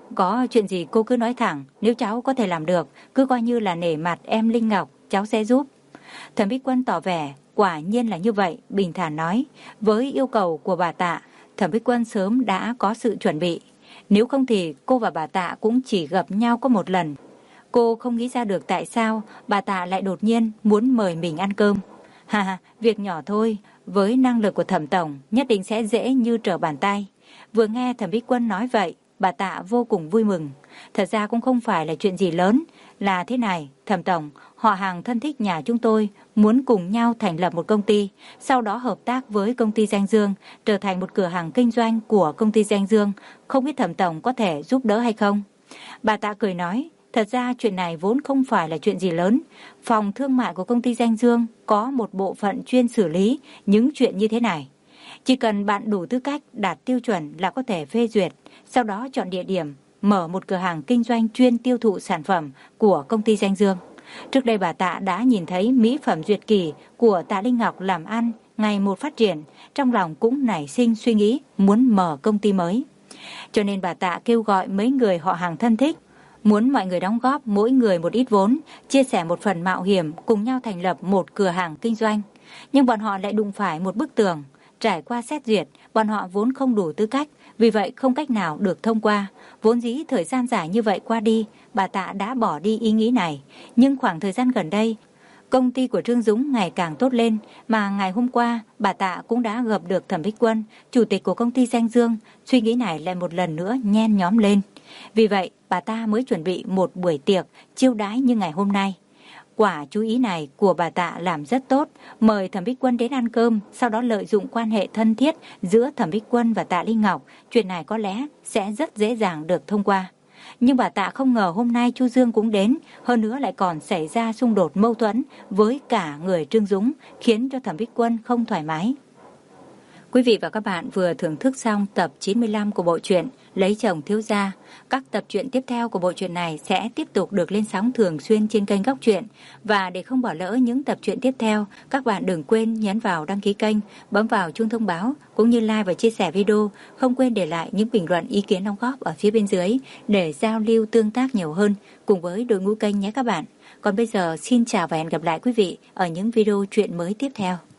[SPEAKER 1] Có chuyện gì cô cứ nói thẳng, nếu cháu có thể làm được, cứ coi như là nể mặt em Linh Ngọc, cháu sẽ giúp. Thẩm Bích Quân tỏ vẻ, quả nhiên là như vậy, bình thản nói. Với yêu cầu của bà Tạ, Thẩm Bích Quân sớm đã có sự chuẩn bị. Nếu không thì cô và bà Tạ cũng chỉ gặp nhau có một lần. Cô không nghĩ ra được tại sao bà Tạ lại đột nhiên muốn mời mình ăn cơm. Ha ha, việc nhỏ thôi, với năng lực của Thẩm Tổng nhất định sẽ dễ như trở bàn tay. Vừa nghe Thẩm Bích Quân nói vậy, bà Tạ vô cùng vui mừng. Thật ra cũng không phải là chuyện gì lớn, là thế này, Thẩm Tổng, họ hàng thân thích nhà chúng tôi muốn cùng nhau thành lập một công ty, sau đó hợp tác với công ty Danh Dương, trở thành một cửa hàng kinh doanh của công ty Danh Dương, không biết Thẩm Tổng có thể giúp đỡ hay không? Bà Tạ cười nói, thật ra chuyện này vốn không phải là chuyện gì lớn. Phòng thương mại của công ty Danh Dương có một bộ phận chuyên xử lý những chuyện như thế này. Chỉ cần bạn đủ tư cách đạt tiêu chuẩn là có thể phê duyệt, sau đó chọn địa điểm, mở một cửa hàng kinh doanh chuyên tiêu thụ sản phẩm của công ty Danh Dương. Trước đây bà Tạ đã nhìn thấy mỹ phẩm duyệt kỳ của Tạ Linh Ngọc làm ăn ngày một phát triển, trong lòng cũng nảy sinh suy nghĩ muốn mở công ty mới. Cho nên bà Tạ kêu gọi mấy người họ hàng thân thích, muốn mọi người đóng góp mỗi người một ít vốn, chia sẻ một phần mạo hiểm, cùng nhau thành lập một cửa hàng kinh doanh. Nhưng bọn họ lại đụng phải một bức tường. Trải qua xét duyệt, bọn họ vốn không đủ tư cách, vì vậy không cách nào được thông qua. Vốn dĩ thời gian dài như vậy qua đi, bà Tạ đã bỏ đi ý nghĩ này. Nhưng khoảng thời gian gần đây, công ty của Trương Dũng ngày càng tốt lên, mà ngày hôm qua bà Tạ cũng đã gặp được Thẩm Bích Quân, chủ tịch của công ty Danh Dương. Suy nghĩ này lại một lần nữa nhen nhóm lên. Vì vậy, bà ta mới chuẩn bị một buổi tiệc chiêu đãi như ngày hôm nay. Quả chú ý này của bà Tạ làm rất tốt, mời Thẩm Bích Quân đến ăn cơm, sau đó lợi dụng quan hệ thân thiết giữa Thẩm Bích Quân và Tạ Linh Ngọc, chuyện này có lẽ sẽ rất dễ dàng được thông qua. Nhưng bà Tạ không ngờ hôm nay Chu Dương cũng đến, hơn nữa lại còn xảy ra xung đột mâu thuẫn với cả người Trương Dũng, khiến cho Thẩm Bích Quân không thoải mái. Quý vị và các bạn vừa thưởng thức xong tập chín mươi lăm của bộ truyện Lấy Chồng Thiếu Gia. Các tập truyện tiếp theo của bộ truyện này sẽ tiếp tục được lên sóng thường xuyên trên kênh Góc Truyện. Và để không bỏ lỡ những tập truyện tiếp theo, các bạn đừng quên nhấn vào đăng ký kênh, bấm vào chuông thông báo, cũng như like và chia sẻ video. Không quên để lại những bình luận ý kiến đóng góp ở phía bên dưới để giao lưu tương tác nhiều hơn cùng với đội ngũ kênh nhé các bạn. Còn bây giờ xin chào và hẹn gặp lại quý vị ở những video truyện mới tiếp theo.